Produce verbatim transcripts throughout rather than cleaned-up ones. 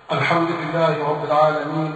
الحمد لله رب العالمين،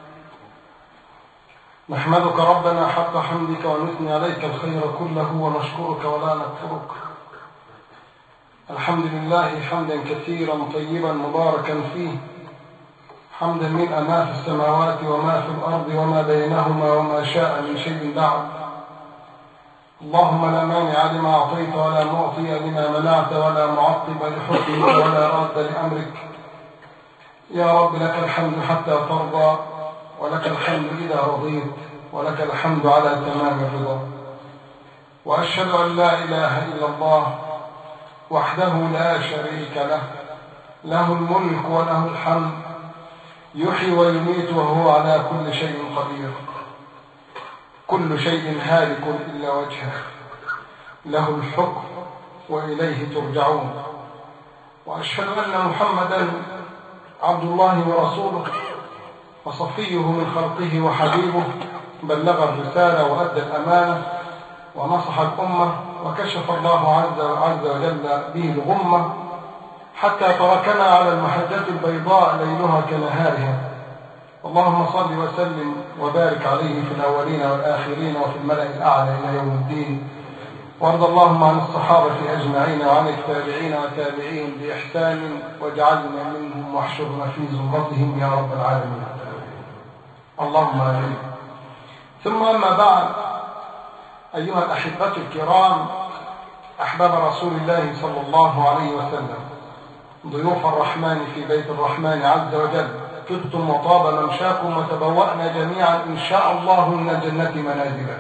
نحمدك ربنا حق حمدك ونثني عليك الخير كله ونشكرك ولا نكفرك. الحمد لله حمدا كثيرا طيبا مباركا فيه، حمدا ملء ما في السماوات وما في الأرض وما بينهما وما شاء من شيء بعد. اللهم لا مانع لما أعطيت ولا معطي لما منعت ولا معقب لحكمك ولا راد لأمرك. يا رب لك الحمد حتى ترضى، ولك الحمد إذا رضيت، ولك الحمد على تمام الرضا. وأشهد أن لا إله إلا الله وحده لا شريك له، له الملك وله الحمد، يحيي ويميت وهو على كل شيء قدير. كل شيء هالك إلا وجهه، له الحكم وإليه ترجعون. وأشهد أن محمدا عبد الله ورسوله وصفيه من خلقه وحبيبه، بلغ الرسالة وأدى الأمانة ونصح الأمة، وكشف الله عز وجل به الغمة، حتى تركنا على المحجة البيضاء ليلها كنهارها. اللهم صل وسلم وبارك عليه في الأولين والآخرين وفي الملأ الأعلى إلى يوم الدين. وارض اللهم عن الصحابة أجمعين وعن التابعين وتابعين بإحسان، واجعلنا منهم واحشرنا في زمرتهم يا رب العالمين. اللهم آمين. ثم أما بعد، أيها الأحبة الكرام، أحباب رسول الله صلى الله عليه وسلم، ضيوف الرحمن في بيت الرحمن عز وجل، طبتم وطاب ممشاكم وتبوأنا جميعا إن شاء الله من الجنة منازلا.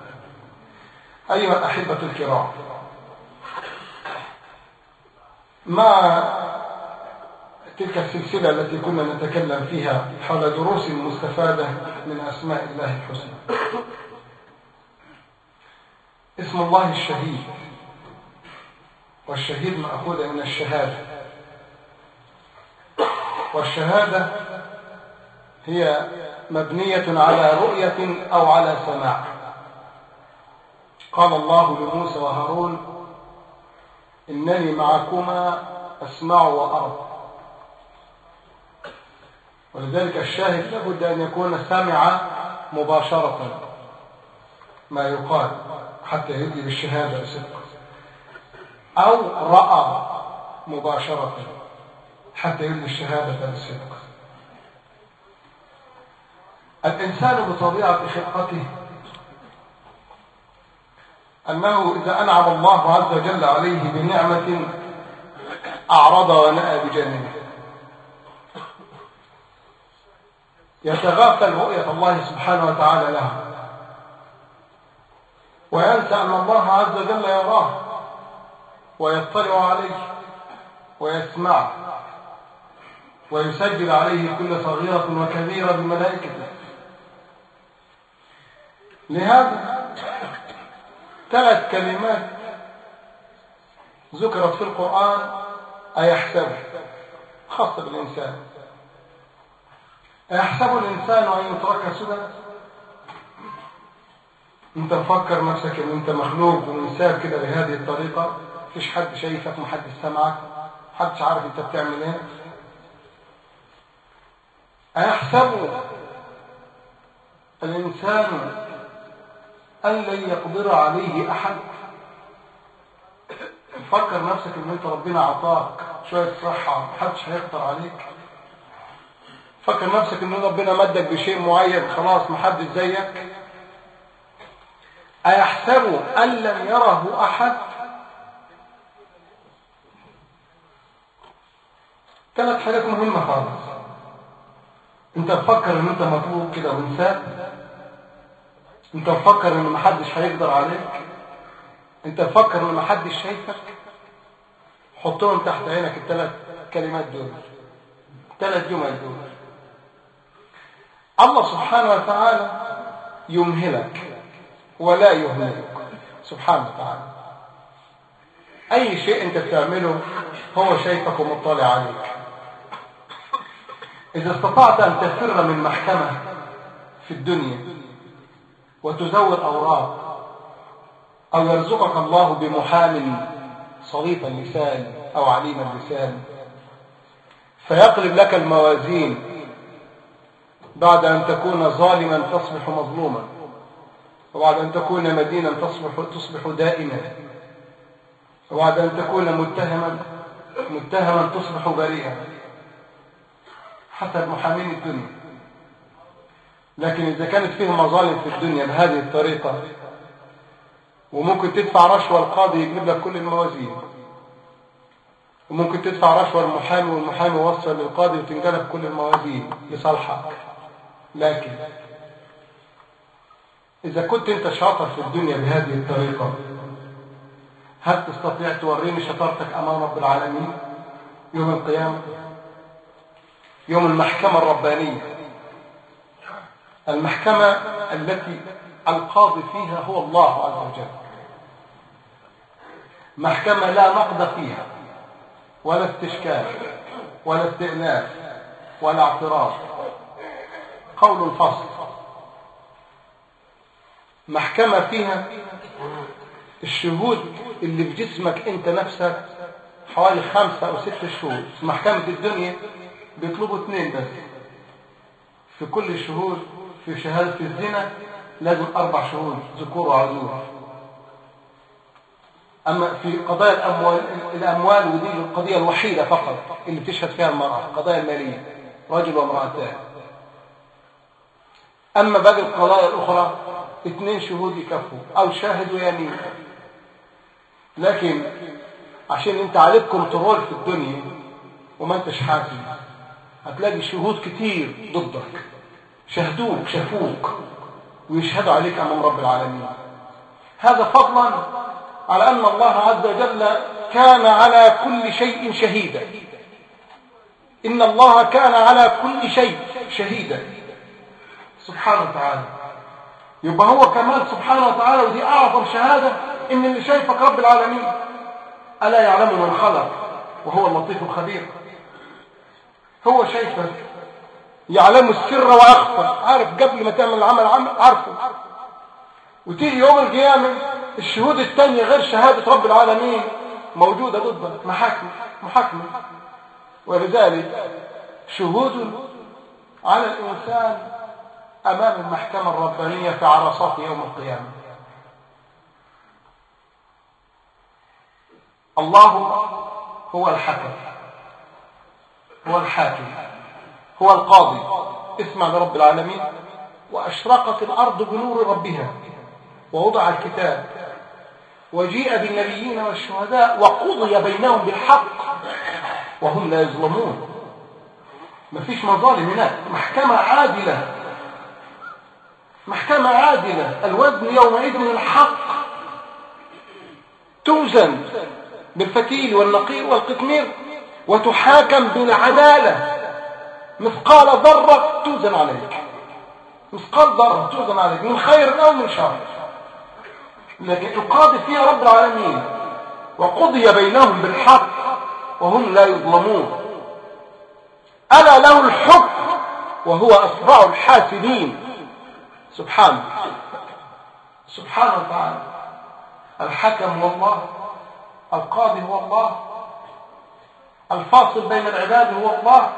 أيها الأحبة الكرام، مع تلك السلسلة التي كنا نتكلم فيها حول دروس مستفادة من أسماء الله الحسنى، اسم الله الشهيد، والشهيد مأخوذ من الشهادة، والشهادة هي مبنية على رؤية أو على سماع. قال الله لموسى وهارون: إنني معكما أسمع وأرى. ولذلك الشاهد لابد أن يكون سمع مباشرة ما يقال حتى يدي بالشهادة صدق، أو رأى مباشرة حتى يدي الشهادة بالصدق. الإنسان بطبيعة خلقته أنه إذا أنعم الله عز وجل عليه بنعمة أعرض ونأى بجانبه، يتغافل رؤية الله سبحانه وتعالى له، وينسى أن الله عز وجل يراه ويطلع عليه ويسمعه ويسجل عليه كل صغيرة وكبيرة بملائكته. لهذا ثلاث كلمات ذكرت في القرآن: أيحسب، خاصة بالإنسان، أيحسب الإنسان أن يترك سدى؟ أنت مفكر نفسك أن أنت مخلوق ومنساب كده بهذه الطريقة، مفيش حد شايفك، محدش سمعك، محدش عارف أنت بتعمل إيه؟ أيحسب الإنسان أن لن يقدر عليه أحد؟ فكر نفسك ان انت ربنا عطاك شوية صحة، محدش هيقدر عليك. فكر نفسك ان ربنا مدك بشيء معين، خلاص محدش زيك. أيحسب أن لم يره أحد؟ ثلاث حاجات مهمة خالص. انت تفكر ان انت مطلوب كده وانسان؟ انت تفكر ان محدش هيقدر عليك؟ انت تفكر ان محدش شايفك؟ حطهم تحت عينك الثلاث كلمات دول، الثلاث جمل دول. الله سبحانه وتعالى يمهلك ولا يهملك سبحانه وتعالى. اي شيء انت بتعمله هو شايفك ومطلع عليك. اذا استطعت ان تفر من محكمة في الدنيا وتزور أوراق، أو يرزقك الله بمحام صليط اللسان أو عليم اللسان، فيقلب لك الموازين، بعد أن تكون ظالما تصبح مظلوما، وبعد أن تكون مدينا تصبح تصبح دائما، وبعد أن تكون متهما متهما تصبح بريئا حسب محامين الدنيا. لكن إذا كانت فيه مظالم في الدنيا بهذه الطريقة، وممكن تدفع رشوة القاضي يجيب لك كل الموازين، وممكن تدفع رشوة المحامي والمحامي يوصل للقاضي وتنقلب كل الموازين لصالحك. لكن إذا كنت أنت شاطر في الدنيا بهذه الطريقة، هل تستطيع توريني شطارتك أمام رب العالمين يوم القيامة، يوم المحكمة الربانية، المحكمة التي القاضي فيها هو الله عز وجل، محكمة لا نقد فيها ولا استشكال ولا استئناف ولا اعتراض، قول الفصل، محكمة فيها الشهود اللي في جسمك انت نفسك حوالي خمسة او ست شهود. في محكمة الدنيا بيطلبوا اثنين بس في كل الشهود. في شهادة الزنا لازم اربع شهود ذكور وعذور. اما في قضايا الاموال الاموال ودي القضية الوحيدة فقط اللي بتشهد فيها المرأة، القضايا المالية رجل وامرأتان. اما باقي القضايا الاخرى اثنين شهود يكفوا او شاهد ويمين. لكن عشان انت عليك كنترول في الدنيا وما انتش حاسب، هتلاقي شهود كتير ضدك شهدوك شافوك ويشهدوا عليك امام رب العالمين. هذا فضلا على ان الله عز وجل كان على كل شيء شهيدا. ان الله كان على كل شيء شهيدا سبحانه وتعالى. يبقى هو كمان سبحانه وتعالى، ودي اعظم شهادة، ان اللي شايفك رب العالمين. الا يعلم من خلق وهو اللطيف الخبير. هو شايفك، يعلم السر واخفى، عارف قبل ما تعمل العمل عمل عارفه. وتيجي يوم القيامة الشهود الثانية غير شهادة رب العالمين موجودة ضدك، محاكمة محاكمة. ولذلك شهود على الإنسان أمام المحكمة الربانية في عرصات يوم القيامة. الله هو الحكم، هو الحاكم، هو القاضي. اسمع لرب العالمين: وأشرقت الأرض بنور ربها ووضع الكتاب وجيء بالنبيين والشهداء وقضي بينهم بالحق وهم لا يظلمون. مفيش مظالم هناك، محكمة عادلة، محكمة عادلة. الوزن يومئذ الحق، توزن بالفتيل والنقير والقطمير وتحاكم بالعدالة. مثقال ذرة توزن عليك، مثقال ذرة توزن عليك، من خير أو من شر، لكن تقاضي فيها رب العالمين. وقضي بينهم بالحق وهم لا يظلمون. ألا له الحكم وهو أسرع الحاسبين. سبحانه سبحانه وتعالى. الحكم هو الله، القاضي هو الله، الفاصل بين العباد هو الله.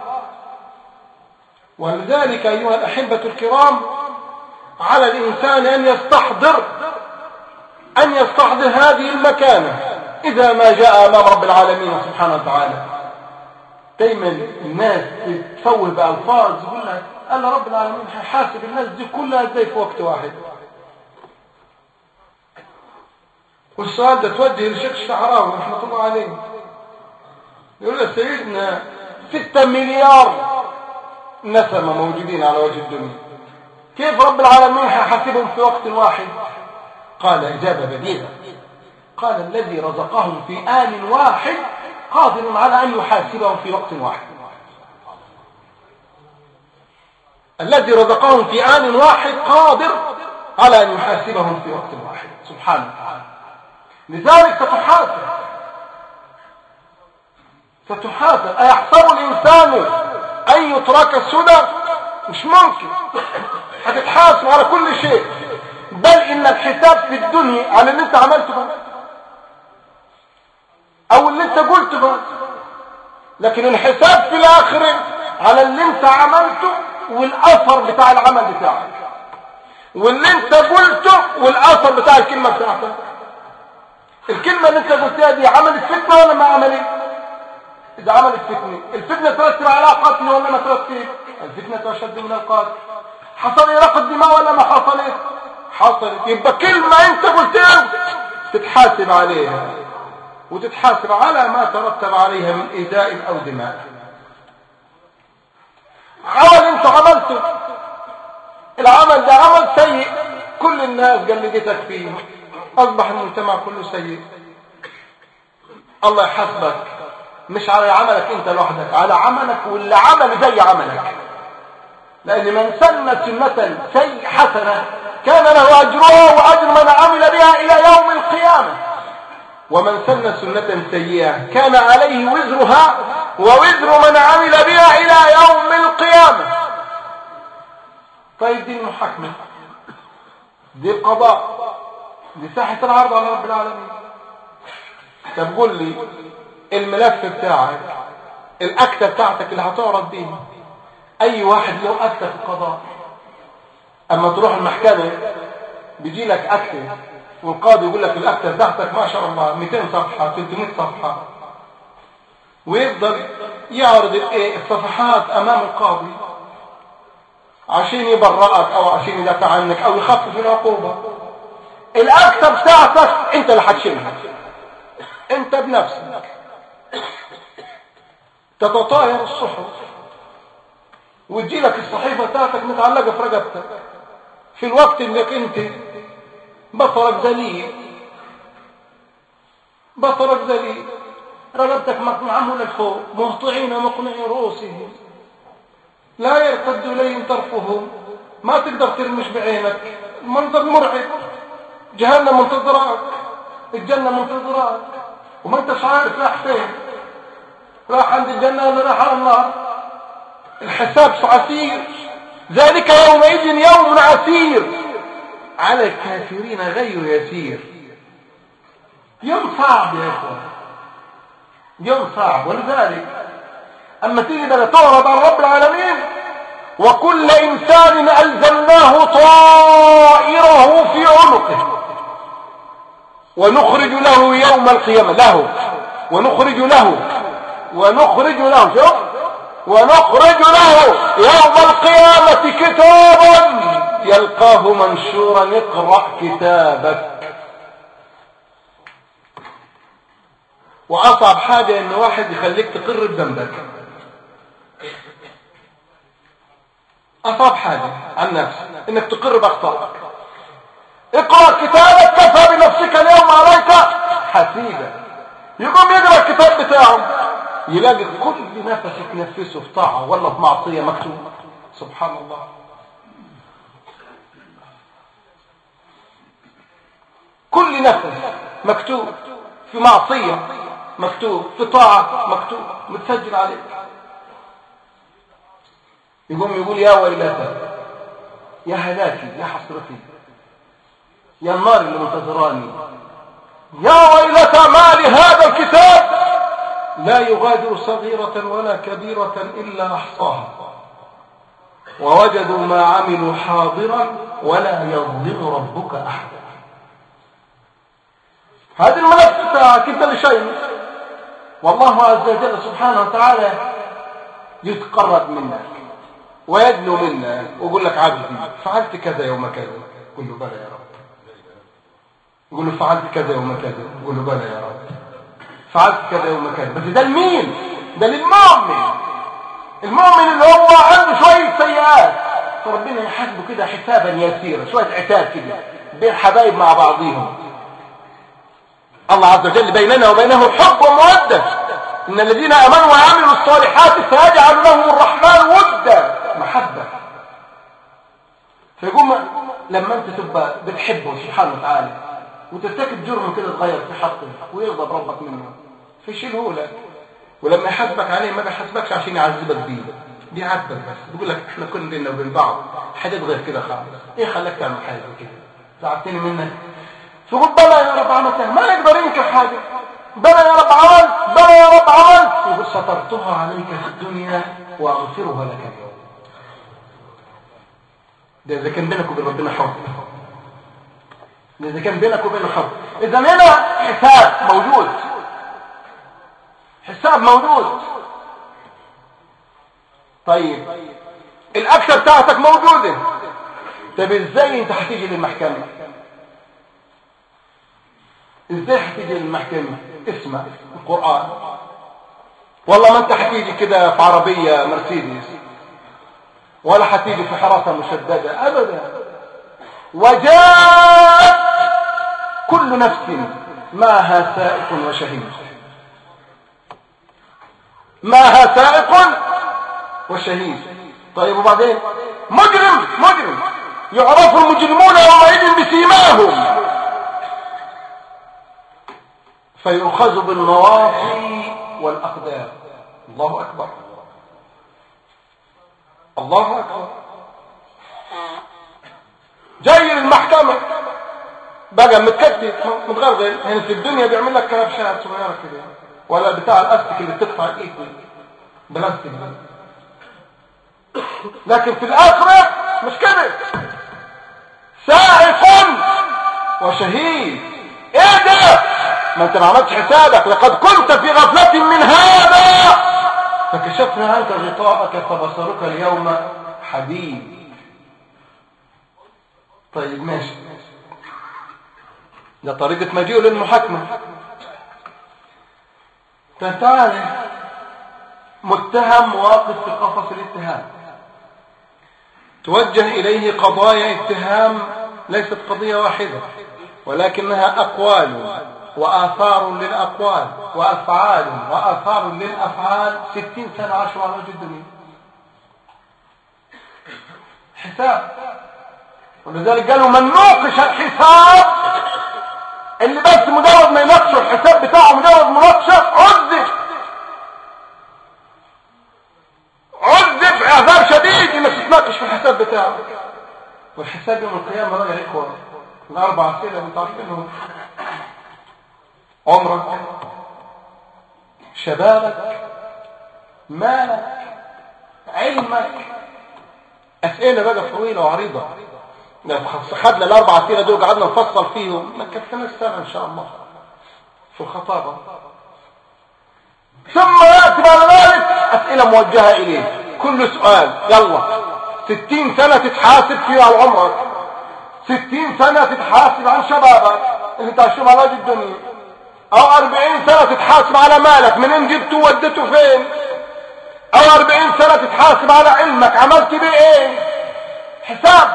ولذلك أيها الأحبة الكرام، على الإنسان أن يستحضر أن يستحضر هذه المكانة إذا ما جاء أمام رب العالمين سبحانه وتعالى. دايما الناس تتفوه بألفاظ يقول لك أن رب العالمين هيحاسب الناس دي كلها ازاي في وقت واحد. والسؤال ده توجه للشيخ الشعراوي رحمة الله عليه، يقول له: سيدنا ستة مليار نسمة موجودين على وجه الدنيا، كيف رب العالمين هيحاسبهم في وقت واحد؟ قال إجابة بديهة، قال: الذي رزقهم في آن واحد قادر على أن يحاسبهم في وقت واحد. الذي رزقهم في آن واحد قادر على أن يحاسبهم في وقت واحد سبحانه وتعالى. لذلك ستحاسب ستحاسب. أيحسب الإنسان أن يترك سدى؟ مش ممكن، هتتحاسب على كل شيء. بل إن الحساب في الدنيا على اللي انت عملته بس، أو اللي انت قلته بس. لكن الحساب في الاخر على اللي انت عملته والاثر بتاع العمل بتاعك، واللي انت قلته والاثر بتاع الكلمه بتاعتك. الكلمه اللي انت قلتها دي عملت فتنه ولا ما عملت؟ اذا عملت فتنه، الفتنه ترتب على قتل ولا ما ترتب؟ الفتنه اشد من القتل. حصل إراقة الدماء ولا ما حصلت؟ حصلت. يبقى كلمه انت قلتها تتحاسب عليها، وتتحاسب على ما ترتب عليها من ايذاء او دماء. عمل انت عملته، العمل ده عمل سيء، كل الناس قلدتك فيه، اصبح المجتمع كله سيء. الله يحاسبك مش على عملك انت لوحدك، على عملك واللي عمل زي عملك. لان من سن سنة سيئة حسنة كان له اجرها واجر من عمل بها الى يوم القيامة، ومن سن سنة سيئة كان عليه وزرها ووزر من عمل بها الى يوم القيامة. طيب دي المحاكمة، دي القضاء، دي ساحة العرض على رب العالمين. طب قول لي الملف بتاعك، الاكتة بتاعتك اللي هتعرض بيها، اي واحد له اكتة في القضاء؟ اما تروح المحكمة بيجي لك اكتة والقاضي يقول لك الاكتة بتاعتك ما شاء الله مئتين صفحة ثلاثمئة صفحة، ويفضل يعرض الصفحات امام القاضي عشان يبرئك او عشان يدافع عنك او يخفف العقوبة. الاكتة بتاعتك انت اللي هتشيلها انت بنفسك، تتطاير الصحف وتجي لك الصحيفة بتاعتك متعلقة في رقبتك في الوقت اللي انت بصرك ذليل، بصرك ذليل، رقبتك معمولة لفوق، مهطعين ومقنعين رؤوسهم لا يرتد إليهم طرفهم، ما تقدر ترمش بعينك، المنظر مرعب، جهنم منتظراك، الجنة منتظراك، وما انتش عارف راح فين، راح عند الجنة ولا راح على النار. الحساب عسير، ذلك يومئذ يوم عسير على الكافرين غير يسير. يوم صعب يا اخوان، يوم صعب. ولذلك اما تيجي بقى تعرض عن رب العالمين، وكل انسان الزمناه طائره في عنقه ونخرج له يوم القيامة له ونخرج له ونخرج له شوف ونخرج له يوم القيامة كتابا يلقاه منشورا اقرأ كتابك. وأصعب حاجة إن واحد يخليك تقر بذنبك، أصعب حاجة عن نفسك إنك تقر بأخطائك. اقرأ كتابك كفى بنفسك اليوم عليك حسيبا. يقوم يقرأ الكتاب بتاعه يلاقي كل نفس يتنفسه في طاعة ولا في معصية مكتوب. سبحان الله. كل نفس مكتوب، في معصية مكتوب، في طاعة مكتوب، متسجل عليك. يقوم يقول يا ويلتى، يا هلاكي، يا حسرتي، يا النار اللي منتظراني، يا ويلتى ما لهذا الكتاب لا يغادر صغيرة ولا كبيرة إلا أحصاها ووجدوا ما عملوا حاضرا ولا يظلم ربك أحدا. هذا الملف بتاعك انت اللي شايله، والله عز وجل سبحانه وتعالى يتقرب منك ويدنو منك ويقول لك عبدي فعلت كذا يوم كذا، قل له بلى يا رب. يقول له فعلت كذا يوم كذا، يقول له بلى يا رب فعلت كذا يوم كذا. بس ده لمين؟ ده للمؤمن. المؤمن اللي هو عنده شوية سيئات فربنا يحاسبه كده حسابا يسيرا، شوية عتاب كده بين حبايب مع بعضهم. الله عز وجل بيننا وبينه حب ومودة، إن الذين آمنوا وعملوا الصالحات سيجعل لهم الرحمن ودا، محبة. فيقوم لما أنت تبقى بتحبه سبحانه وتعالى وترتكب جرم كده صغير في حقه ويغضب ربك منه فيشيله لك، ولما يحاسبك عليه ما بيحاسبكش عشان يعذبك بيه، بيعذبك بس بيقول لك احنا كنا بيننا وبين بعض حاجات غير كده خالص، ايه خلاك تعمل حاجه كده؟ زعلتني منك؟ تقول بلى يا رب عملتها، ما نقدر ننكر حاجه، بلى يا رب عملت، بلى يا رب عملت، يقول سترتها عليك في الدنيا واغفرها لك اليوم. ده اذا كان بينك وبين ربنا حب، ده اذا كان بينك وبين حب. اذا هنا حساب موجود، حساب موجود. طيب الاكثر بتاعتك موجوده، طب ازاي انت هتيجي للمحكمه؟ ازاي هتيجي للمحكمه؟ اسمع القران. والله ما انت هتيجي كده في عربيه مرسيدس، ولا هتيجي في حراسه مشدده ابدا. وجاءت كل نفس معها سائق وشهيد، معها سائق وشهيد. طيب وبعدين؟ مجرم مجرم يعرف المجرمون يومئذ بسيماهم فيؤخذ بالنواصي والأقدام. الله أكبر، الله أكبر. جاي للمحكمة بقى متكتف متغرغل. هنا في الدنيا بيعمل لك كبشات صغيرة كده، ولا بتاع الأستك اللي بتدفع الإيد بلاستيك، لكن في الآخرة مش كده، سائق وشهيد. ايه ده؟ ما انت ما عملتش حسابك. لقد كنت في غفلة من هذا فكشفنا عنك غطاءك فبصرك اليوم حديد. طيب ماشي، ده طريقة مجيء للمحاكمة. فتعالى متهم واقف في قفص الاتهام، توجه إليه قضايا اتهام، ليست قضية واحدة ولكنها أقوال وآثار للأقوال وأفعال وآثار للأفعال. ستين سنة عاشوا على وجه الدنيا. حساب. ولذلك قالوا من نوقش الحساب، اللي بس مجرد ما يناقشوا الحساب بتاعه مجرد مناقشة عذب عذب عذاب شديد انك تتناقش في الحساب بتاعه. والحساب يوم القيامة بقى يا اخوة الاربع اسئلة انتوا عارفينهم: عمرك، شبابك، مالك، علمك. اسئلة بقى طويلة وعريضة، خدنا الاربع اسئلة دول قعدنا نفصل فيهم ما كفيناش سنة ان شاء الله في الخطابة. ثم يأتي بعد ذلك اسئلة موجهة اليه، كل سؤال يلا ستين سنة تتحاسب فيها على عمرك، ستين سنة تتحاسب عن شبابك اللي تعيشهم على وجه الدنيا، او اربعين سنة تتحاسب على مالك منين جبته ودته فين، او اربعين سنة تتحاسب على علمك عملت بيه ايه. حساب.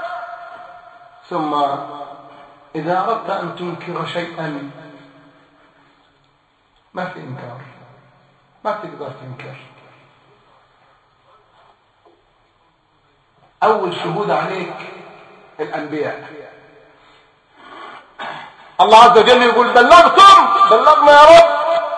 ثم اذا اردت ان تنكر شيئا ما في انكار، ما تقدر تنكر. اول شهود عليك الانبياء. الله عز وجل يقول بلغتم، بلغنا يا رب،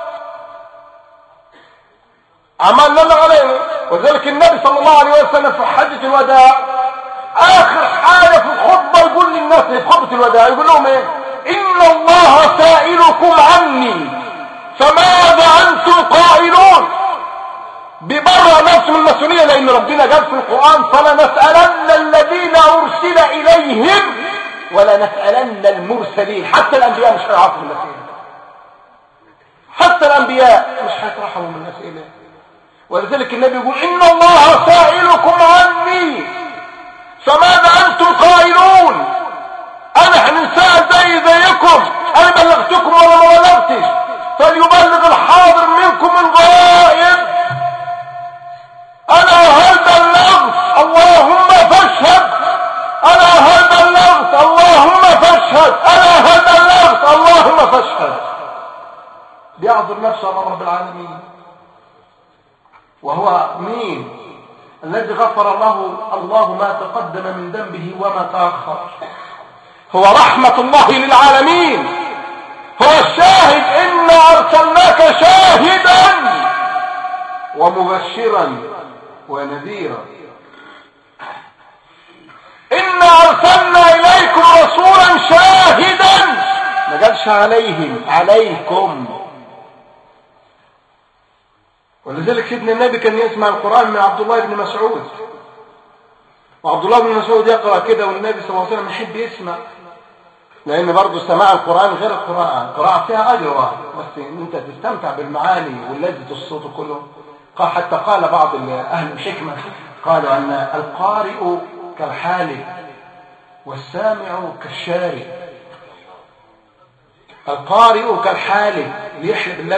عملنا اللي علينا. وذلك النبي صلى الله عليه وسلم في حجة الوداع اخر حاجة في الخطبة يقول للناس في خطبة الوداع يقول لهم ايه؟ ان الله سائلكم عني فماذا انتم قائلون. ببرأ نفسه من المسؤولية، لان ربنا قال في القرآن فلنسألن الذين ارسل اليهم ولنسألن المرسلين. حتى الانبياء مش هيعرفوا من الاسئلة، حتى الانبياء مش هيطرحوا من الاسئلة. ولذلك النبي يقول ان الله سائلكم عني فماذا انتم قائلون. انا هنسأل زي زيكم، انا بلغتكم ولا ما بلغتش، فليبلغ الحاضر منكم الغائب. انا هل بلغت اللهم فاشهد، انا هل بلغت اللهم فاشهد، انا هل بلغت اللهم فاشهد. بيعذر نفسه امام رب العالمين. وهو مين؟ الذي غفر له الله ما تقدم من ذنبه وما تأخر. هو رحمة الله للعالمين، هو الشاهد. إنا أرسلناك شاهدا ومبشرا ونذيرا. إنا أرسلنا إليكم رسولا شاهدا، ما قالش عليهم، عليكم. ولذلك سيدنا النبي كان يسمع القرآن من عبد الله بن مسعود، وعبد الله بن مسعود يقرأ كده والنبي صلى الله عليه وسلم يحب يسمع، لأن برضه سماع القرآن غير القراءة، القراءة فيها أجر بس أنت تستمتع بالمعاني واللذة الصوت كله. قال حتى قال بعض أهل الحكمة قالوا أن القارئ كالحالف والسامع كالشارع. القارئ كالحالف يحلف بالله